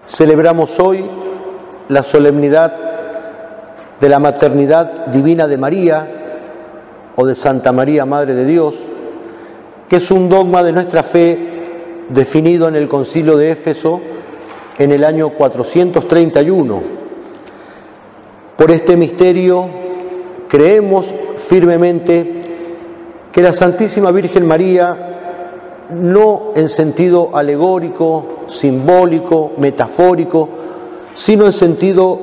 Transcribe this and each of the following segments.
Celebramos hoy la solemnidad de la maternidad divina de María o de Santa María, Madre de Dios, que es un dogma de nuestra fe definido en el Concilio de Éfeso en el año 431. Por este misterio creemos firmemente que la Santísima Virgen María, no en sentido alegórico, simbólico, metafórico, sino en sentido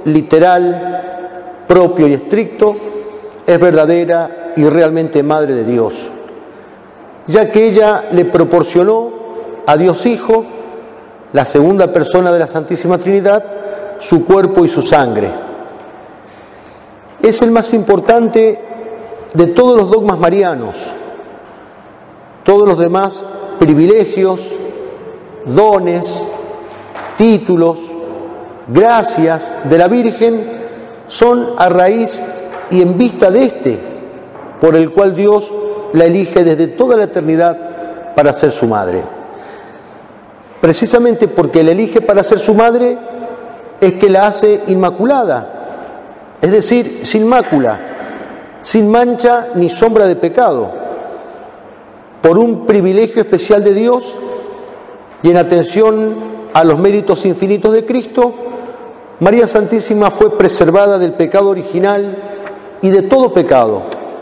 literal, propio y estricto, es verdadera y realmente Madre de Dios, ya que ella le proporcionó a Dios Hijo, la segunda persona de la Santísima Trinidad, su cuerpo y su sangre. Es el más importante de todos los dogmas marianos. Todos los demás privilegios, dones, títulos, gracias de la Virgen son a raíz y en vista de este, por el cual Dios la elige desde toda la eternidad para ser su madre. Precisamente porque la elige para ser su madre es que la hace inmaculada, es decir, sin mácula, sin mancha ni sombra de pecado. Por un privilegio especial de Dios y en atención a los méritos infinitos de Cristo, María Santísima fue preservada del pecado original y de todo pecado,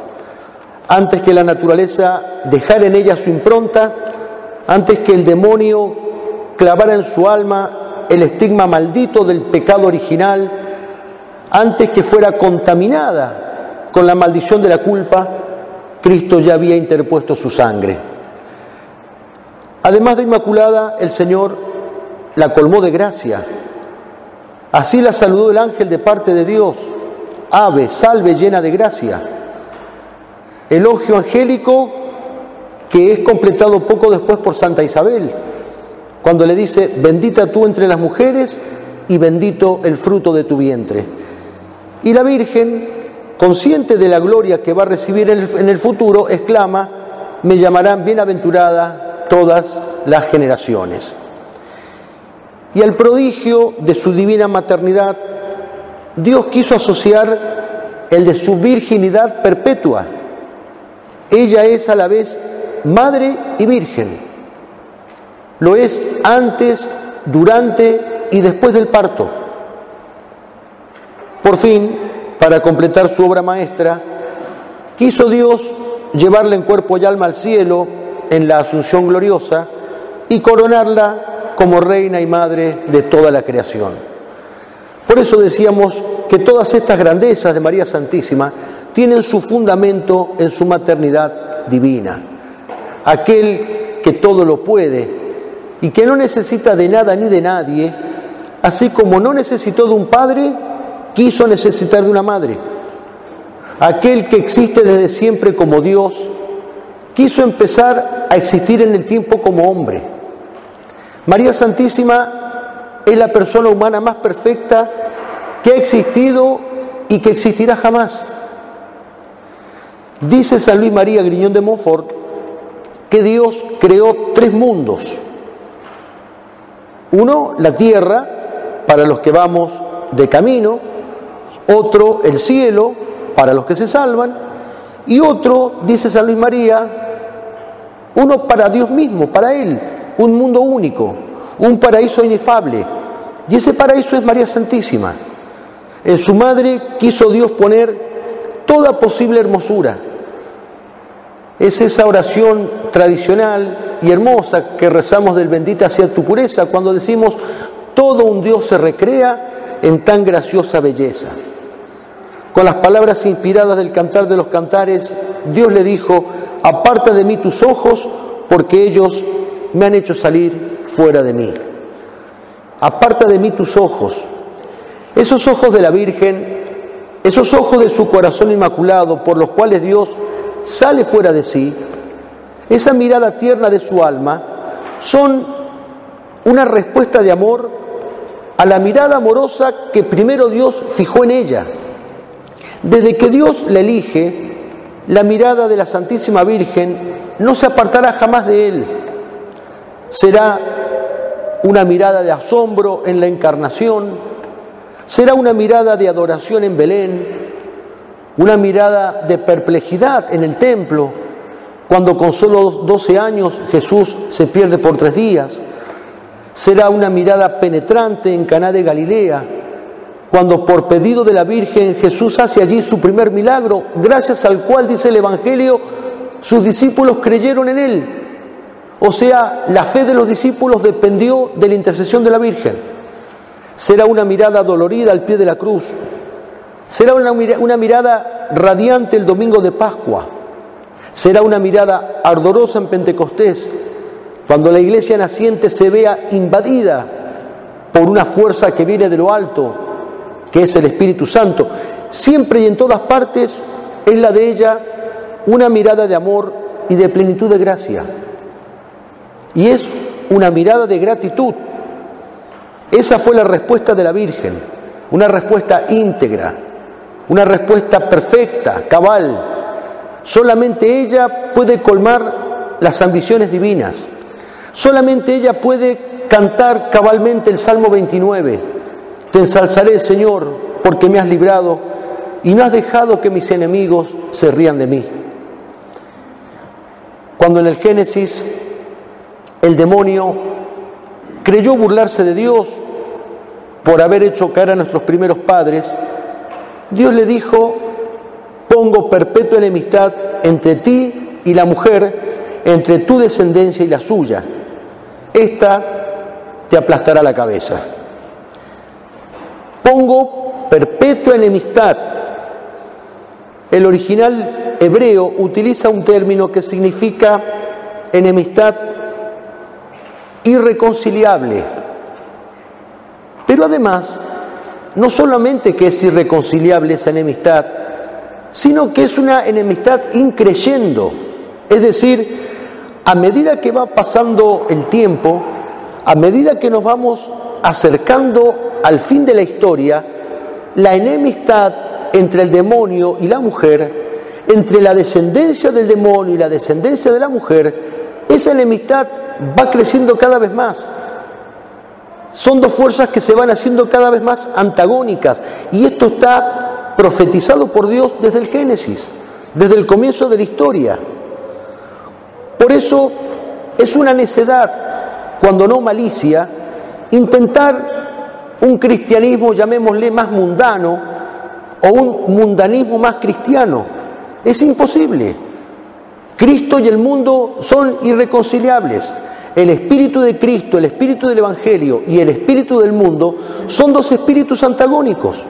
antes que la naturaleza dejara en ella su impronta, antes que el demonio clavara en su alma el estigma maldito del pecado original, antes que fuera contaminada con la maldición de la culpa, Cristo ya había interpuesto su sangre. Además de inmaculada, el Señor la colmó de gracia. Así la saludó el ángel de parte de Dios: Ave, salve llena de gracia. Elogio angélico que es completado poco después por Santa Isabel, cuando le dice: bendita tú entre las mujeres y bendito el fruto de tu vientre. Y la Virgen, consciente de la gloria que va a recibir en el futuro, exclama: me llamarán bienaventurada todas las generaciones. Y al prodigio de su divina maternidad, Dios quiso asociar el de su virginidad perpetua. Ella es a la vez madre y virgen. Lo es antes, durante y después del parto. Por fin, para completar su obra maestra, quiso Dios llevarla en cuerpo y alma al cielo en la Asunción gloriosa y coronarla como reina y madre de toda la creación. Por eso decíamos que todas estas grandezas de María Santísima tienen su fundamento en su maternidad divina. Aquel que todo lo puede y que no necesita de nada ni de nadie, así como no necesitó de un padre, quiso necesitar de una madre. Aquel que existe desde siempre como Dios, quiso empezar a existir en el tiempo como hombre. María Santísima es la persona humana más perfecta que ha existido y que existirá jamás. Dice San Luis María Griñón de Montfort que Dios creó 3 mundos. Uno, la tierra, para los que vamos de camino; otro, el cielo, para los que se salvan; y otro, dice San Luis María, uno para Dios mismo, para Él, un mundo único, un paraíso inefable. Y ese paraíso es María Santísima. En su madre quiso Dios poner toda posible hermosura. Es esa oración tradicional y hermosa que rezamos del bendita sea tu pureza, cuando decimos: todo un Dios se recrea en tan graciosa belleza. Con las palabras inspiradas del Cantar de los Cantares, Dios le dijo: aparta de mí tus ojos, porque ellos me han hecho salir fuera de mí. Aparta de mí tus ojos. Esos ojos de la Virgen, esos ojos de su corazón inmaculado, por los cuales Dios sale fuera de sí, esa mirada tierna de su alma, son una respuesta de amor a la mirada amorosa que primero Dios fijó en ella. Desde que Dios la elige, la mirada de la Santísima Virgen no se apartará jamás de Él. Será una mirada de asombro en la encarnación, será una mirada de adoración en Belén, una mirada de perplejidad en el templo, cuando con solo 12 años Jesús se pierde por 3 días. Será una mirada penetrante en Caná de Galilea, cuando por pedido de la Virgen Jesús hace allí su primer milagro, gracias al cual, dice el Evangelio, sus discípulos creyeron en él. O sea, la fe de los discípulos dependió de la intercesión de la Virgen. Será una mirada dolorida al pie de la cruz. Será una mirada radiante el domingo de Pascua. Será una mirada ardorosa en Pentecostés, cuando la iglesia naciente se vea invadida por una fuerza que viene de lo alto, que es el Espíritu Santo. Siempre y en todas partes es la de ella una mirada de amor y de plenitud de gracia. Y es una mirada de gratitud. Esa fue la respuesta de la Virgen, una respuesta íntegra, una respuesta perfecta, cabal. Solamente ella puede colmar las ambiciones divinas. Solamente ella puede cantar cabalmente el Salmo 29. Te ensalzaré, Señor, porque me has librado y no has dejado que mis enemigos se rían de mí. Cuando en el Génesis el demonio creyó burlarse de Dios por haber hecho caer a nuestros primeros padres, Dios le dijo: pongo perpetua enemistad entre ti y la mujer, entre tu descendencia y la suya. Esta te aplastará la cabeza. Pongo perpetua enemistad. El original hebreo utiliza un término que significa enemistad irreconciliable. Pero además, no solamente que es irreconciliable esa enemistad, sino que es una enemistad increyendo. Es decir, a medida que va pasando el tiempo, a medida que nos vamos acercando al fin de la historia, la enemistad entre el demonio y la mujer, entre la descendencia del demonio y la descendencia de la mujer, esa enemistad va creciendo cada vez más. Son dos fuerzas que se van haciendo cada vez más antagónicas, y esto está profetizado por Dios desde el Génesis, desde el comienzo de la historia. Por eso es una necedad, cuando no malicia, intentar un cristianismo, llamémosle, más mundano, o un mundanismo más cristiano. Es imposible. Cristo y el mundo son irreconciliables. El espíritu de Cristo, el espíritu del Evangelio y el espíritu del mundo son dos espíritus antagónicos.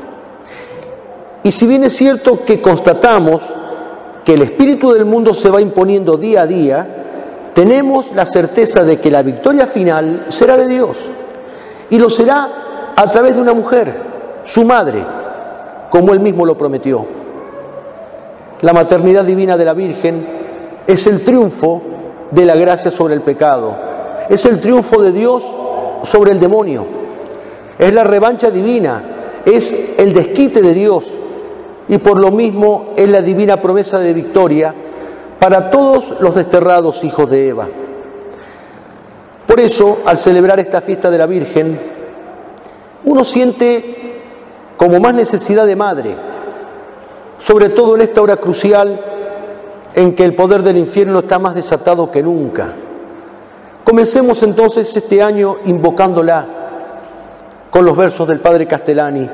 Y si bien es cierto que constatamos que el espíritu del mundo se va imponiendo día a día, tenemos la certeza de que la victoria final será de Dios. Y lo será a través de una mujer, su madre, como Él mismo lo prometió. La maternidad divina de la Virgen es el triunfo de la gracia sobre el pecado. Es el triunfo de Dios sobre el demonio. Es la revancha divina. Es el desquite de Dios. Y por lo mismo es la divina promesa de victoria para todos los desterrados hijos de Eva. Por eso, al celebrar esta fiesta de la Virgen, uno siente como más necesidad de madre, sobre todo en esta hora crucial en que el poder del infierno está más desatado que nunca. Comencemos entonces este año invocándola con los versos del Padre Castellani.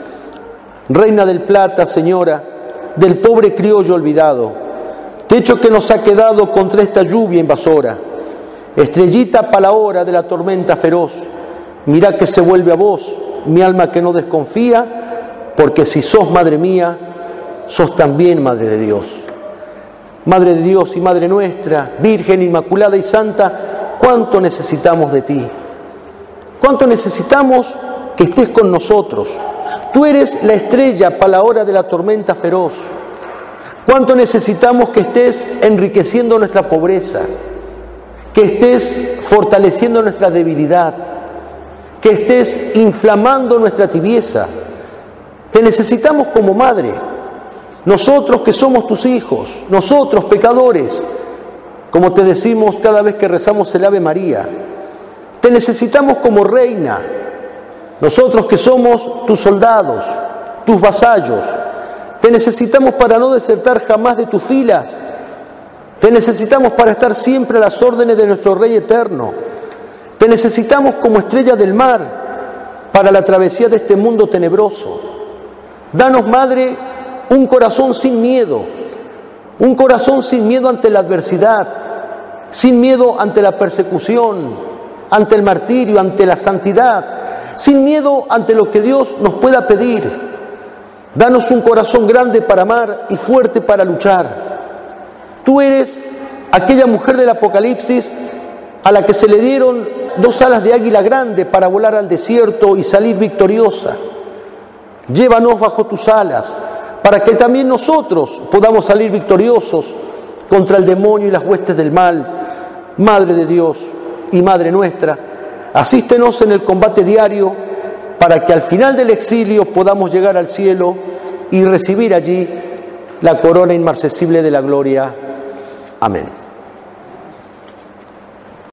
Reina del Plata, Señora, del pobre criollo olvidado, techo que nos ha quedado contra esta lluvia invasora, estrellita para la hora de la tormenta feroz, mira que se vuelve a vos, mi alma que no desconfía, porque si sos madre mía, sos también madre de Dios. Madre de Dios y Madre nuestra, Virgen Inmaculada y Santa, cuánto necesitamos de ti, cuánto necesitamos que estés con nosotros. Tú eres la estrella para la hora de la tormenta feroz. Cuánto necesitamos que estés enriqueciendo nuestra pobreza, que estés fortaleciendo nuestra debilidad, que estés inflamando nuestra tibieza. Te necesitamos como madre. Nosotros que somos tus hijos, nosotros pecadores, como te decimos cada vez que rezamos el Ave María, Te necesitamos como reina. Nosotros que somos tus soldados, tus vasallos, te necesitamos para no desertar jamás de tus filas. Te necesitamos para estar siempre a las órdenes de nuestro Rey eterno. Te necesitamos como estrella del mar para la travesía de este mundo tenebroso. Danos, Madre, un corazón sin miedo ante la adversidad, sin miedo ante la persecución, ante el martirio, ante la santidad, sin miedo ante lo que Dios nos pueda pedir. Danos un corazón grande para amar y fuerte para luchar. Tú eres aquella mujer del Apocalipsis a la que se le dieron 2 alas de águila grande para volar al desierto y salir victoriosa. Llévanos bajo tus alas para que también nosotros podamos salir victoriosos contra el demonio y las huestes del mal. Madre de Dios y Madre nuestra, asístenos en el combate diario para que al final del exilio podamos llegar al cielo y recibir allí la corona inmarcesible de la gloria. Amén.